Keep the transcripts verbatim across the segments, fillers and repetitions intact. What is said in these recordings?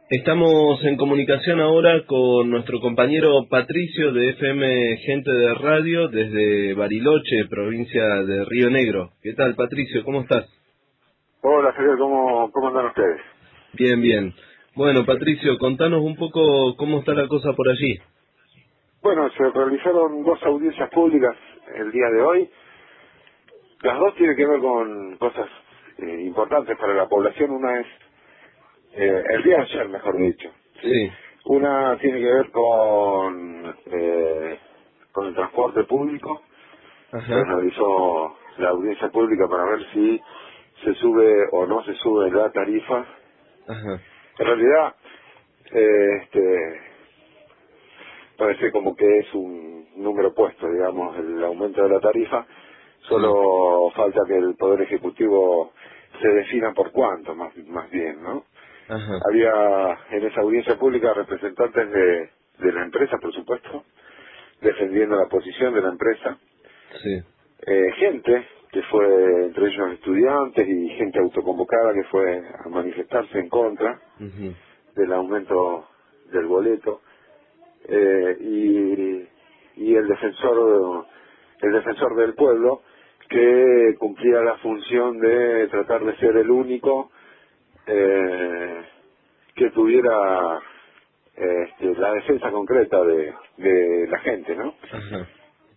Estamos en comunicación ahora con nuestro compañero Patricio de F M Gente de Radio desde Bariloche, provincia de Río Negro. ¿Qué tal, Patricio? ¿Cómo estás? Hola, Javier, ¿cómo, cómo andan ustedes? Bien, bien. Bueno, Patricio, contanos un poco cómo está la cosa por allí. Bueno, se realizaron dos audiencias públicas el día de hoy. Las dos tienen que ver con cosas eh, importantes para la población. Una es, eh, el día de ayer, mejor dicho. ¿sí? Sí. Una tiene que ver con, eh, con el transporte público. Se Ajá, realizó la audiencia pública para ver si se sube o no se sube la tarifa. ajá. En realidad, eh, este, parece como que es un número puesto, digamos, el aumento de la tarifa. Sí. Solo falta que el Poder Ejecutivo se defina por cuánto, más, más bien, ¿no? Ajá. Había en esa audiencia pública representantes de, de la empresa, por supuesto, defendiendo la posición de la empresa. Sí. Eh, gente que fue, entre ellos estudiantes y gente autoconvocada que fue a manifestarse en contra Ujú. del aumento del boleto. eh, y, y el defensor el defensor del pueblo que cumplía la función de tratar de ser el único eh, que tuviera este, la defensa concreta de, de la gente, ¿no? Ajá.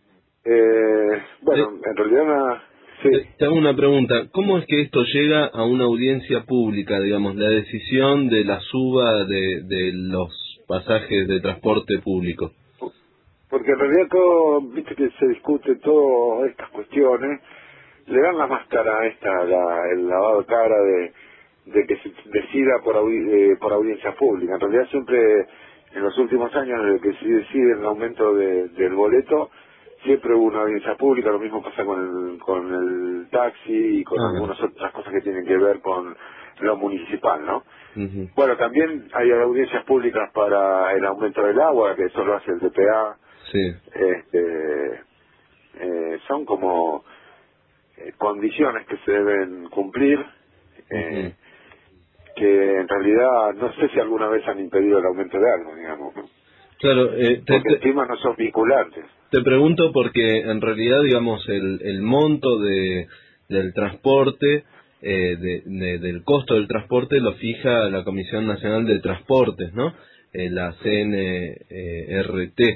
Eh, Eh, bueno, en realidad una, sí. te, te hago una pregunta. ¿Cómo es que esto llega a una audiencia pública, digamos, la decisión de la suba de, de los pasajes de transporte público? Porque en realidad todo, viste que se discute todas estas cuestiones, le dan la máscara a esta, la, el lavado de cara de, de que se decida por, audi- eh, por audiencia pública. En realidad siempre, en los últimos años, desde que se decide el aumento de- del boleto, siempre hubo una audiencia pública. Lo mismo pasa con el, con el taxi y con Ajá. algunas otras cosas que tienen que ver con lo municipal, ¿no? Ujú. Bueno, también hay audiencias públicas para el aumento del agua, que eso lo hace el D P A. Sí. Este, eh, son como eh, condiciones que se deben cumplir, Ujú. eh, que en realidad no sé si alguna vez han impedido el aumento de algo, digamos, ¿no? Claro, eh, te, Porque te, encima no son vinculantes. te pregunto porque en realidad, digamos, el, el monto de del transporte, eh, de, de- del costo del transporte lo fija la Comisión Nacional de Transportes, ¿no? Eh, la C N R T.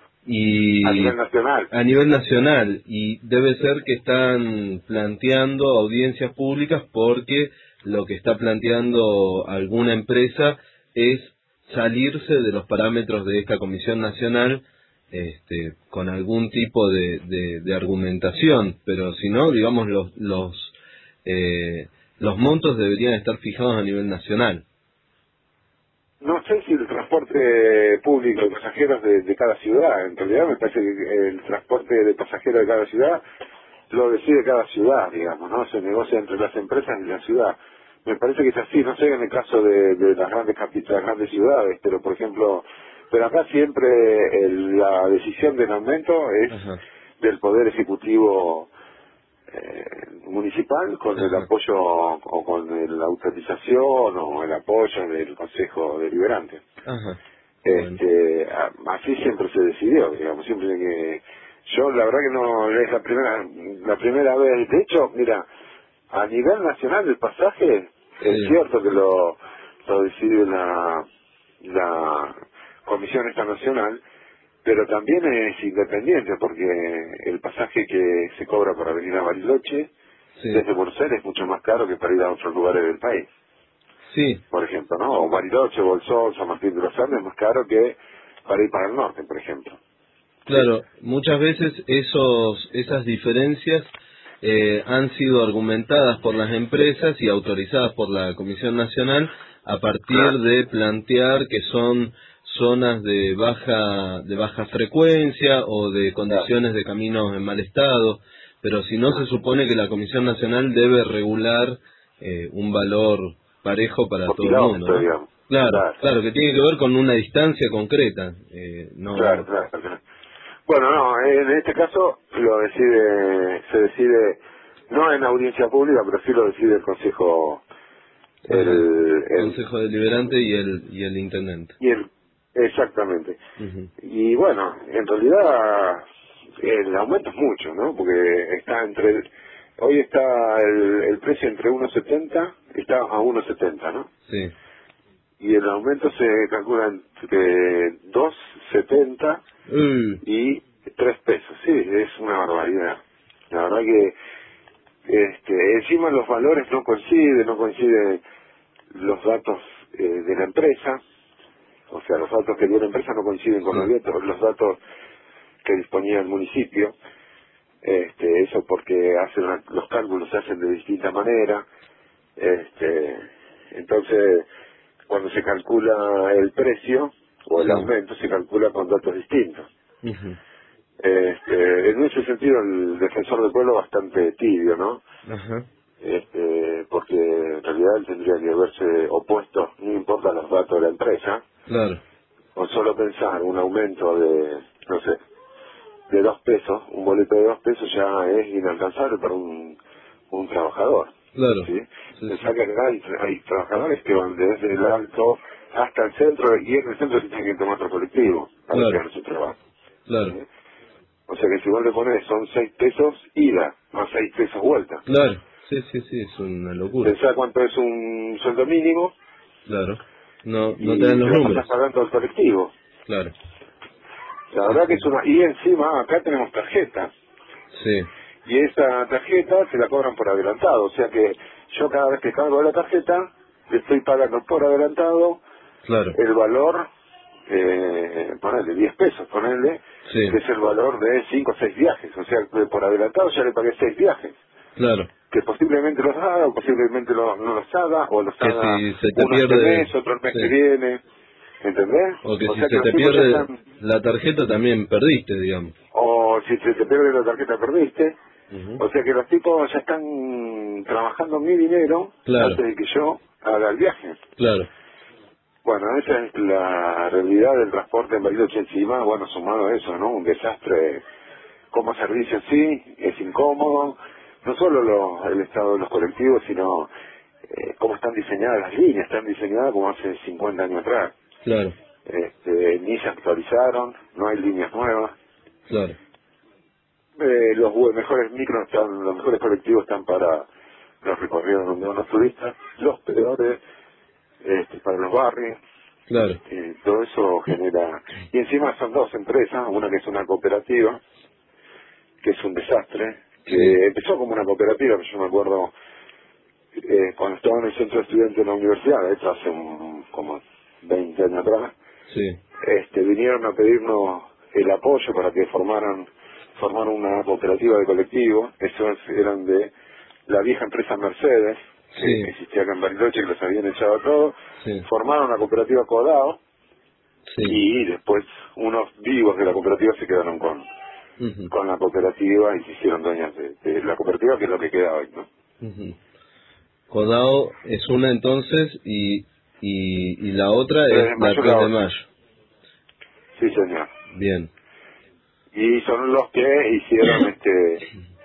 A Y nivel nacional. a nivel nacional, y debe ser que están planteando audiencias públicas porque lo que está planteando alguna empresa es salirse de los parámetros de esta Comisión Nacional, este, con algún tipo de, de, de argumentación, pero si no, digamos, los los eh, los montos deberían estar fijados a nivel nacional. No sé si el transporte público de pasajeros de, de cada ciudad, en realidad me parece que el transporte de pasajeros de cada ciudad lo decide cada ciudad, digamos, ¿no? Se negocia entre las empresas y la ciudad. Me parece que es así, no sé en el caso de, de las grandes capitales, las grandes ciudades, pero por ejemplo, pero acá siempre el- la decisión del aumento es Ajá, del Poder Ejecutivo eh, municipal con el ajá, apoyo o con el- la autorización o el apoyo del Consejo Deliberante. ajá. Bueno, Este, a- así siempre se decidió, digamos, siempre que yo la verdad que no es la primera la primera vez. De hecho, mira, a nivel nacional el pasaje es sí. cierto que lo lo decide la la Comisión esta nacional, pero también es independiente porque el pasaje que se cobra para venir a Bariloche Sí, desde Buenos Aires es mucho más caro que para ir a otros lugares del país, sí, por ejemplo, ¿no? O Bariloche, Bolsón, San Martín de los Andes es más caro que para ir para el norte, por ejemplo. Sí, claro, muchas veces esos, esas diferencias eh, han sido argumentadas por las empresas y autorizadas por la Comisión Nacional a partir claro, de plantear que son zonas de baja de baja frecuencia o de claro, condiciones de caminos en mal estado, pero si no se claro. supone que la Comisión Nacional debe regular eh, un valor parejo para Por todo el mundo, kilómetro, ¿no? digamos. Claro, Claro, claro, que tiene que ver con una distancia concreta, eh, claro, no. claro, claro. Bueno, no, en este caso lo decide, se decide, no en audiencia pública, pero sí lo decide el Consejo el, el Consejo Deliberante y el y el Intendente. Y el, exactamente. Uh-huh. Y bueno, en realidad el aumento es mucho, ¿no? Porque está entre el, hoy está el, el precio entre uno setenta, está a uno setenta, ¿no? Sí. Y el aumento se calcula entre dos setenta Uh. y tres pesos. Sí, es una barbaridad. La verdad que este, encima los valores no coinciden, no coinciden los datos eh, de la empresa, o sea, los datos que dio la empresa no coinciden con Sí. los, datos, los datos que disponía el municipio. Este, eso porque hacen la- los cálculos se hacen de distinta manera. Este, entonces, cuando se calcula el precio o el Sí. aumento, se calcula con datos distintos. Uh-huh. Este, en ese sentido, el defensor del pueblo bastante tibio, ¿no? Ajá. Este, porque en realidad él tendría que haberse opuesto, no importa los datos de la empresa, Claro. o solo pensar un aumento de, no sé, de dos pesos, un boleto de dos pesos ya es inalcanzable para un, un trabajador, Claro. ¿sí? Sí, sí. Pensar que acá hay, hay trabajadores que van desde el alto hasta el centro y en el centro se tienen que tomar otro colectivo para Claro. llegar a su trabajo. Claro. ¿Sí? O sea que si vos le pones son seis pesos ida, más seis pesos vuelta. Claro. Sí, sí, sí, es una locura. Pensá cuánto es un sueldo mínimo Claro. No, no te y dan se los la números. pasas pagando al colectivo. Claro. La Sí, verdad que sí. es una... Y encima acá tenemos tarjeta. Sí. Y esa tarjeta se la cobran por adelantado. O sea que yo cada vez que cargo la tarjeta, le estoy pagando por adelantado Claro. el valor, eh, ponele diez pesos, ponele, Sí. que es el valor de cinco o seis viajes. O sea que por adelantado ya le pagué seis viajes. Claro. Que posiblemente los haga o posiblemente lo- no los haga, o los Que haga si se te uno este pierde... mes, otro el mes que Sí. viene. ¿Entendés? O que O si sea que se los te tipos ya pierde están... la tarjeta también perdiste, digamos. O si se te pierde la tarjeta perdiste. Ujú. O sea que los tipos ya están trabajando mi dinero Claro. antes de que yo haga el viaje. Claro. Bueno, esa es la realidad del transporte en Bariloche encima. Bueno, sumado a eso, ¿no? Un desastre como servicio sí, es incómodo. No solo lo- el estado de los colectivos, sino eh, cómo están diseñadas las líneas. Están diseñadas como hace cincuenta años atrás. Claro. Este, ni se actualizaron, no hay líneas nuevas. Claro. Eh, los bu- mejores micros están, los mejores colectivos están para los recorridos donde van los turistas, los peores este, para los barrios. Claro. Eh, todo eso genera... Y encima son dos empresas, una que es una cooperativa, que es un desastre, que Sí. empezó como una cooperativa, que yo me acuerdo eh, cuando estaba en el centro de estudiantes de la universidad, de hecho hace un- como veinte años atrás, Sí. este, vinieron a pedirnos el apoyo para que formaran formaron una cooperativa de colectivos. Esos eran de la vieja empresa Mercedes, que, Sí. que existía acá en Bariloche, que los habían echado a todos. Sí. Formaron la cooperativa Codao Sí. y después unos vivos de la cooperativa se quedaron con, Ujú. con la cooperativa y se hicieron dueñas de, de la cooperativa, que es lo que queda hoy, ¿no? Ujú. Codao es una entonces y, y, y la otra tres es de la mayo tres la de otra. mayo. Sí, señor. Bien. Y son los que hicieron este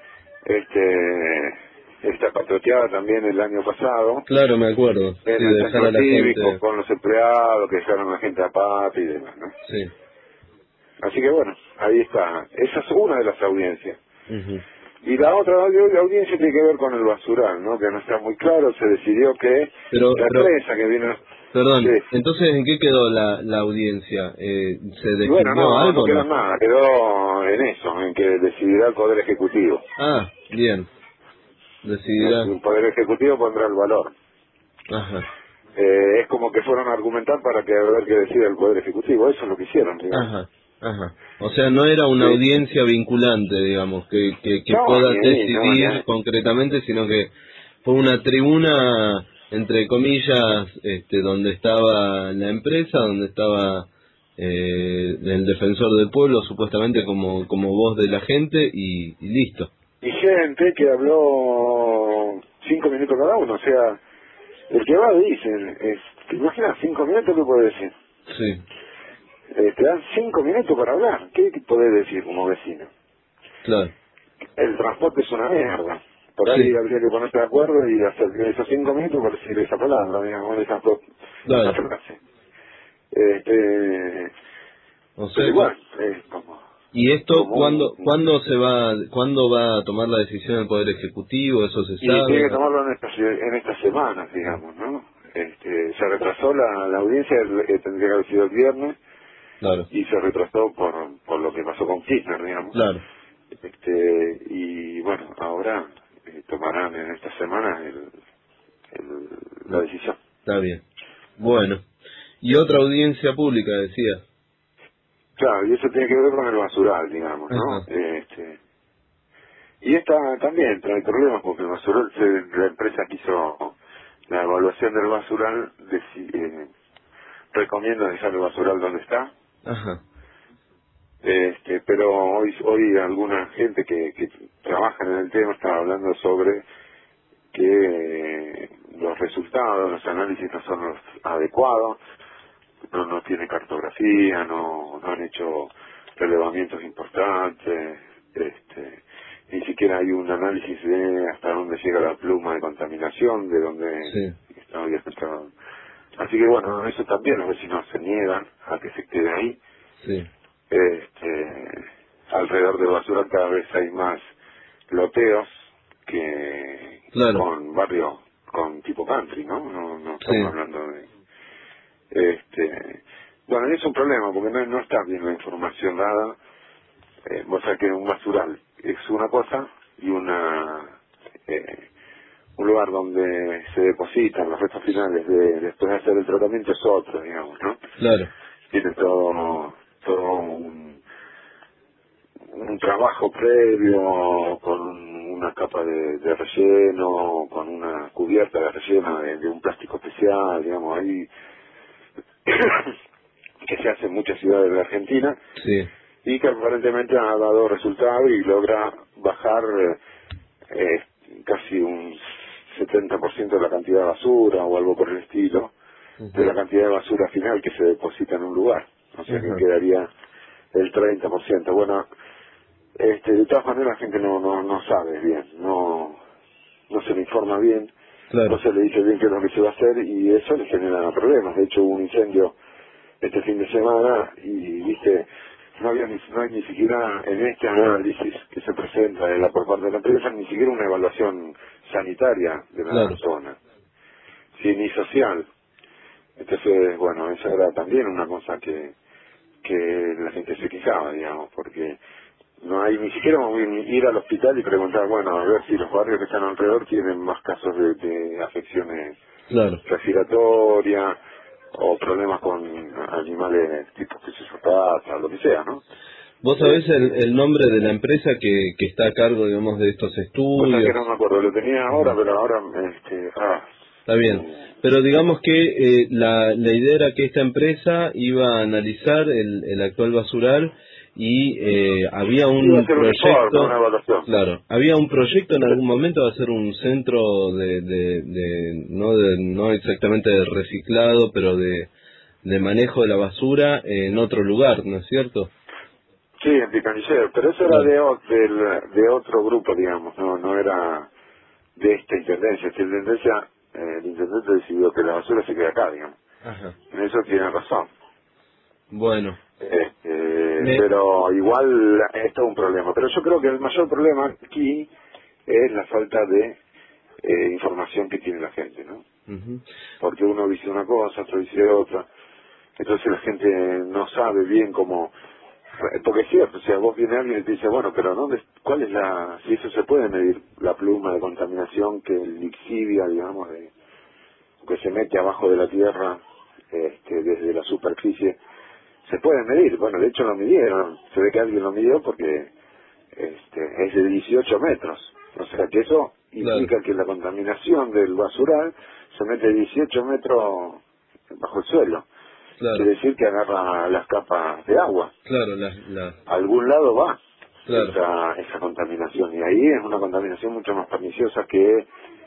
este esta patrioteada también el año pasado Claro, me acuerdo. Sí, en el de dejar centro a la cívico gente. con los empleados que dejaron a la gente a pata y demás, ¿no? Sí. Así que bueno, ahí está. Esa es una de las audiencias. Ujú. Y la otra audi- la audiencia tiene que ver con el basural, ¿no? Que no está muy claro. Se decidió que Pero, la pero, empresa que vino... perdón, Sí. entonces, ¿en qué quedó la, la audiencia? Eh, ¿Se Y bueno, definió no, no, no algo o quedó en no? nada. Quedó en eso, en que decidirá el Poder Ejecutivo. Ah, bien. Decidirá. El Poder Ejecutivo pondrá el valor. Ajá. Eh, es como que fueron a argumentar para que a ver qué decida el Poder Ejecutivo. Eso es lo que hicieron, digamos. Ajá. Ajá. O sea, no era una Sí. audiencia vinculante, digamos, que, que, que No, pueda ni ahí, no, ni decidir ahí. concretamente, sino que fue una tribuna, entre comillas, este, donde estaba la empresa, donde estaba eh, el defensor del pueblo, supuestamente como, como voz de la gente, y, y listo. Y gente que habló cinco minutos cada uno. O sea, el que va dice, es, ¿te imaginas cinco minutos qué puede decir? Sí, Eh, te dan cinco minutos para hablar. ¿Qué podés decir como vecino? claro. El transporte es una mierda. Por ahí Sí, habría que ponerse de acuerdo y hacer esos cinco minutos por decir esa palabra, digamos, esa, pro- esa claro. frase. Este, O pero sea que... igual, es como, ¿Y esto como cuándo, un... cuándo se va, cuándo va a tomar la decisión el Poder Ejecutivo? ¿Eso se Y tiene que sabe? tomarlo en estas, en estas semanas, Ah, digamos, ¿no? Este, se retrasó la, la audiencia, eh, tendría que haber sido el viernes, claro, y se retrasó por, por lo que pasó con Kirchner, digamos. claro, Este, y bueno, ahora eh, tomarán en esta semana el, el- la decisión. está bien. Bueno, y otra audiencia pública, decía. Claro, y eso tiene que ver con el basural, digamos, ¿no? Ajá, Este, y esta también trae problemas porque el basural, se- la empresa que hizo la evaluación del basural deci- eh, recomienda dejar el basural donde está. ajá, Este, pero hoy hoy alguna gente que, que trabaja en el tema está hablando sobre que eh, los resultados, los análisis no son los adecuados, no no tiene cartografía, no no han hecho relevamientos importantes, este, ni siquiera hay un análisis de hasta dónde llega la pluma de contaminación, de dónde sí, está está- así que bueno, eso también los vecinos se niegan a que se quede ahí. sí, Este, alrededor de basura cada vez hay más loteos que claro, con barrio, con tipo country, ¿no? No, no estamos sí, hablando de... Este, bueno, y es un problema porque no, no está bien la información dada. Eh, o sea que un basural es una cosa y una... eh, un lugar donde se depositan los restos finales de, después de hacer el tratamiento es otro, digamos, ¿no? claro, Tiene todo, todo un, un trabajo previo con una capa de, de relleno, con una cubierta de relleno de, de un plástico especial, digamos, ahí que se hace en muchas ciudades de la Argentina sí, y que aparentemente ha dado resultado y logra bajar eh, casi un setenta por ciento de la cantidad de basura o algo por el estilo, de la ujú, cantidad de basura final que se deposita en un lugar. O sea que ajá, quedaría el treinta por ciento. Bueno, este, de todas maneras la gente no, no, no sabe bien, no, no se le informa bien, no claro, se le dice bien qué es lo que se va a hacer y eso le genera problemas. De hecho hubo un incendio este fin de semana y viste no había ni, no hay ni siquiera en este análisis que se presenta en la, por parte de la empresa ni siquiera una evaluación sanitaria de la claro, zona, sí, ni social. Entonces bueno, esa era también una cosa que que la gente se quejaba, digamos, porque no hay ni siquiera ir al hospital y preguntar, bueno, a ver si los barrios que están alrededor tienen más casos de, de afecciones claro. respiratorias o problemas con animales tipo que se pata, lo que sea, ¿no? ¿Vos sabés el, Este, el nombre de la empresa que, que está a cargo, digamos, de estos o sea que estudios? no me acuerdo, lo tenía ahora, Ajá. pero ahora, este, ah, Está bien. eh, Pero digamos que eh, la, la idea era que esta empresa iba a analizar el, el actual basural y eh, había iba a un ser un informe, una proyecto, evaluación. claro, había un proyecto en algún momento de hacer un centro de, de, de no de, no exactamente de reciclado, pero de, de manejo de la basura en otro lugar, ¿no es cierto? Sí, en Picanillero, pero eso era Claro. de, o- del- de otro grupo, digamos, no no era de esta intendencia. Esta intendencia, eh, el intendente decidió que la basura se quede acá, digamos. Ajá. En eso tiene razón. Bueno, Este, me, pero igual es todo un problema. Pero yo creo que el mayor problema aquí es la falta de eh, información que tiene la gente, ¿no? ujú, Porque uno dice una cosa, otro dice otra. Entonces la gente no sabe bien cómo... Porque es cierto, o sea, vos viene alguien y te dice, bueno, pero ¿dónde, cuál es la... Si eso se puede medir, la pluma de contaminación que lixidia, digamos, de, que se mete abajo de la tierra, este, desde la superficie, se puede medir. Bueno, de hecho lo midieron. Se ve que alguien lo midió porque este, es de dieciocho metros. O sea que eso claro, implica que la contaminación del basural se mete dieciocho metros bajo el suelo. claro, Quiere decir que agarra las capas de agua. claro, la, la, A algún lado va claro. esa, esa contaminación. Y ahí es una contaminación mucho más perniciosa que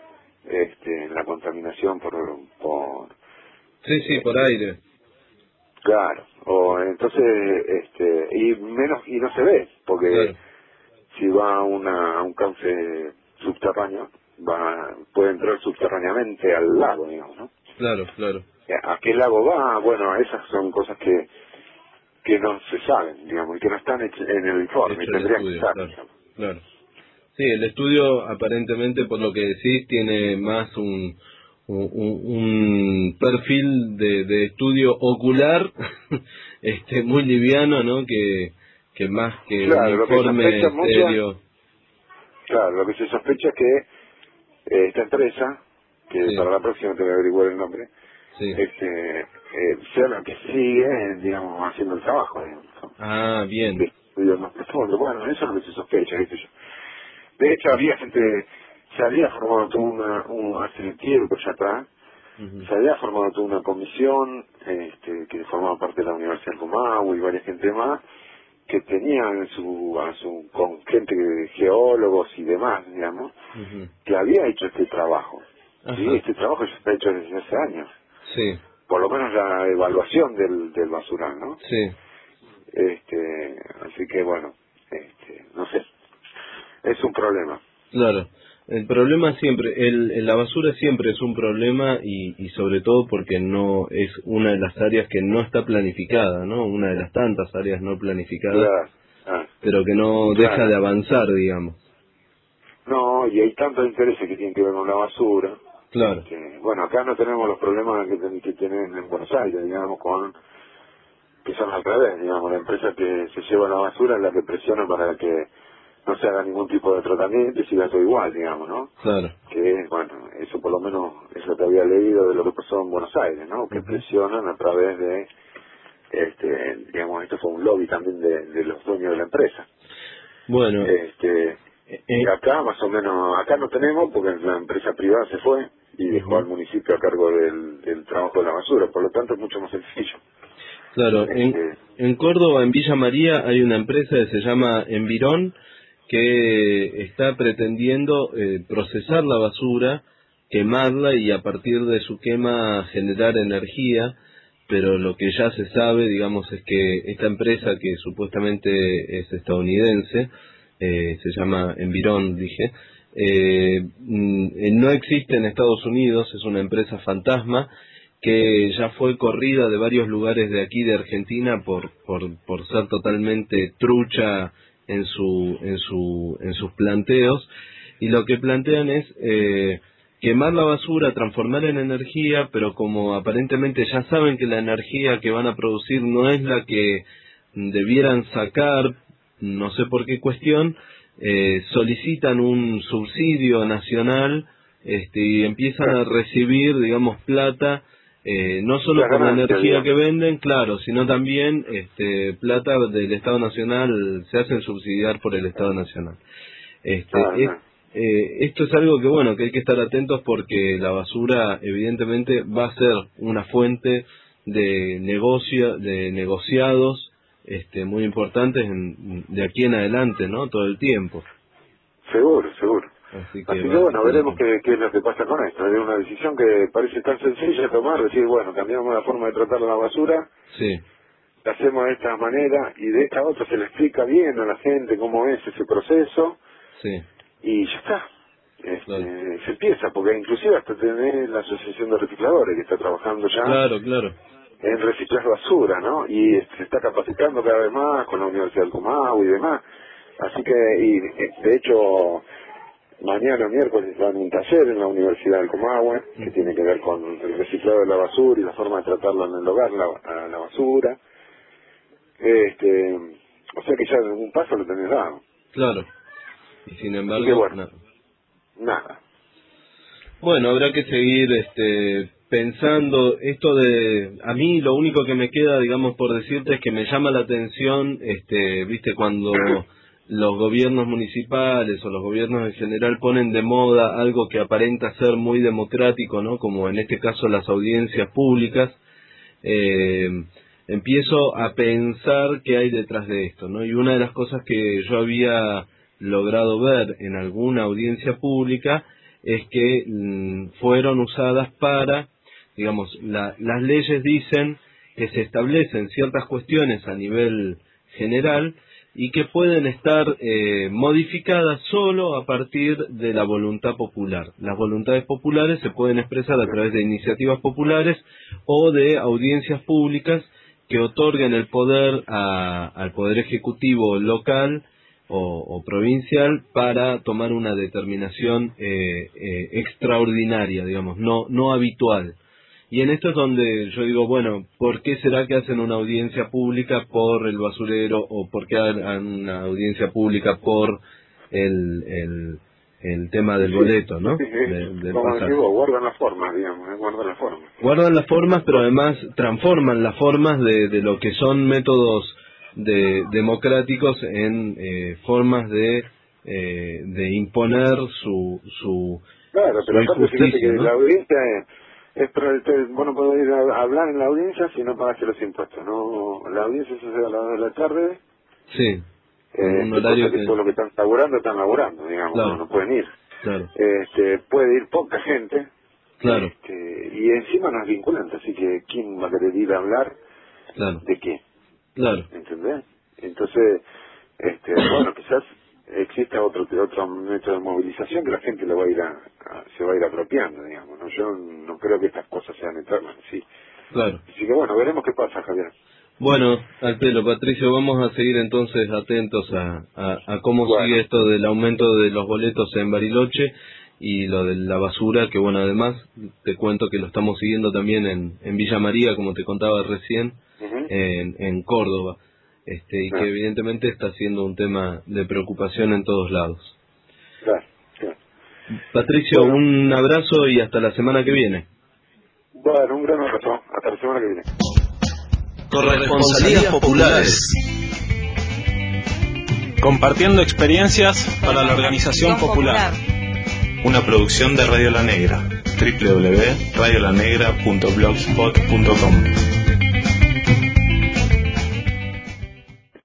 este, la contaminación por, por Sí, sí, por este, aire. claro, o entonces, este, y menos, y no se ve, porque Claro, si va a una, a un cauce subterráneo, va, puede entrar subterráneamente al lago, digamos, ¿no? Claro, claro. ¿A qué lago va? Bueno, esas son cosas que que no se saben, digamos, y que no están en el informe, Hecho el tendrían que estudio, estar, claro, digamos. claro. Sí, el estudio aparentemente, por lo que decís, tiene más un, un, un perfil de, de estudio ocular, este, muy liviano, ¿no? Que, que más que un Claro, lo que informe sospecha mucho, serio. claro, lo que se sospecha es que eh, esta empresa, que Sí, para la próxima te voy a averiguar el nombre, sí. este, eh, sea la que sigue, digamos, haciendo el trabajo, digamos, ¿no? Ah, Este bien. estudio más profundo. Bueno, eso es lo que se sospecha, ¿viste? Yo. De hecho, había gente, se había formado toda una, un, hace tiempo ya atrás, Ujú, se había formado toda una comisión este, que formaba parte de la Universidad de Comahue y varias gente más, que tenían su, a su, con gente de geólogos y demás, digamos, ujú. que había hecho este trabajo. ¿Sí? Ajá, Este trabajo ya está hecho desde hace años. sí, Por lo menos la evaluación del, del basural, ¿no? sí. Este, así que bueno, este, no sé, es un problema. Claro, el problema siempre, el, el- la basura siempre es un problema y, y sobre todo porque no es una de las áreas que no está planificada, ¿no? Una de las tantas áreas no planificadas, Claro, ah, pero que no deja de claro. avanzar, digamos. No, y hay tantos intereses que tienen que ver con la basura. Claro. Este, bueno, acá no tenemos los problemas que, ten- que tienen en Buenos Aires, digamos, con que son al revés, digamos, la empresa que se lleva la basura es la que presiona para que no se haga ningún tipo de tratamiento y siga todo igual, digamos, ¿no? Claro. Que, bueno, eso por lo menos es lo que había leído de lo que pasó en Buenos Aires, ¿no? Que Ujú. presionan a través de, este, digamos, esto fue un lobby también de, de los dueños de la empresa. Bueno, Este, eh, y eh, acá más o menos, acá no tenemos porque la empresa privada se fue y dejó al ujú. municipio a cargo del, del trabajo de la basura, por lo tanto es mucho más sencillo. Claro, en, Este, en Córdoba, en Villa María, hay una empresa que se llama Envirón que está pretendiendo eh, procesar la basura, quemarla y a partir de su quema generar energía, pero lo que ya se sabe, digamos, es que esta empresa que supuestamente es estadounidense, eh, se llama Envirón, dije, eh, mm, eh, no existe en Estados Unidos, es una empresa fantasma que ya fue corrida de varios lugares de aquí de Argentina por por, por ser totalmente trucha en su en su en sus planteos, y lo que plantean es eh, quemar la basura, transformar en energía, pero como aparentemente ya saben que la energía que van a producir no es la que debieran sacar, no sé por qué cuestión, eh, solicitan un subsidio nacional, este, y empiezan claro, a recibir, digamos, plata, eh, no solo las por la ganancias, energía que digamos. venden, claro, sino también este, plata del Estado Nacional, se hacen subsidiar por el Estado Nacional. Ah, Este, es- no. eh, esto es algo que, bueno, que hay que estar atentos porque la basura, evidentemente, va a ser una fuente de negocio, de negociados, este, muy importantes en- de aquí en adelante, ¿no? Todo el tiempo. Seguro, seguro. Así que Así va que a bueno, estar veremos atento. qué, qué es lo que pasa con esto. Es una decisión que parece tan sencilla de tomar, decir, bueno, cambiamos la forma de tratar la basura, Sí, la hacemos de esta manera y de esta otra se le explica bien a la gente cómo es ese proceso sí, y ya está. claro. Este, se empieza, porque inclusive hasta tener la Asociación de Recicladores que está trabajando ya Claro, claro. en reciclar basura, ¿no? Y este, se está capacitando cada vez más con la Universidad del Comahue y demás. Así que, y eh, de hecho, mañana miércoles van a un taller en la Universidad del Comahue que Ujú. tiene que ver con el reciclado de la basura y la forma de tratarla en el hogar, la, a la basura. Este, o sea que ya un paso lo tenés dado. Claro. Y sin Así que embargo, bueno, nada. nada. Bueno, habrá que seguir este, pensando esto de, a mí lo único que me queda, digamos, por decirte es que me llama la atención, este, viste, cuando los gobiernos municipales o los gobiernos en general ponen de moda algo que aparenta ser muy democrático, ¿no? Como en este caso las audiencias públicas, eh, empiezo a pensar qué hay detrás de esto, ¿no? Y una de las cosas que yo había logrado ver en alguna audiencia pública es que mm, fueron usadas para, digamos, la- las leyes dicen que se establecen ciertas cuestiones a nivel general, y que pueden estar eh, modificadas solo a partir de la voluntad popular. Las voluntades populares se pueden expresar a través de iniciativas populares o de audiencias públicas que otorguen el poder a, al Poder Ejecutivo local o, o provincial para tomar una determinación eh, eh, extraordinaria, digamos, no, no habitual. Y en esto es donde yo digo, bueno, ¿por qué será que hacen una audiencia pública por el basurero o por qué hacen una audiencia pública por el, el, el tema del boleto, ¿no? Sí, sí, sí. De, del Como pasaje. digo, guardan las formas, digamos, ¿eh? guardan las formas. Guardan las formas, pero además transforman las formas de, de lo que son métodos de, democráticos en eh, formas de, eh, de imponer su, su, Claro, su pero aparte fíjate injusticia, que ¿no? la audiencia es, es para el, te- vos no podés ir a hablar en la audiencia si no pagaste los impuestos, ¿no? La audiencia se hace a las dos de la tarde, Sí, con eh, un este, horario cosa que que... todos los que están laburando están laburando, digamos, Claro. no, no pueden ir. Claro, Este, puede ir poca gente, claro, este, y encima no es vinculante, así que ¿quién va a querer ir a hablar claro, de qué? claro. ¿Entendés? Entonces, este, bueno, quizás exista otro otro método de movilización que la gente lo va a ir a, a- se va a ir apropiando, digamos, ¿no? Yo no creo que estas cosas sean eternas, sí. Claro. Así que bueno, veremos qué pasa, Javier. Bueno, al pelo, Patricio, vamos a seguir entonces atentos a, a, a cómo Bueno. sigue esto del aumento de los boletos en Bariloche y lo de la basura, que bueno, además te cuento que lo estamos siguiendo también en, en Villa María, como te contaba recién, Ujú. en, en Córdoba, este, y Ah, que evidentemente está siendo un tema de preocupación en todos lados. claro, claro. Patricio, Bueno, un abrazo y hasta la semana que viene. bueno, un gran abrazo. Hasta la semana que viene. Corresponsalías populares. Compartiendo experiencias para la organización popular. Una producción de Radio La Negra. doble u doble u doble u punto radio la negra punto blogspot punto com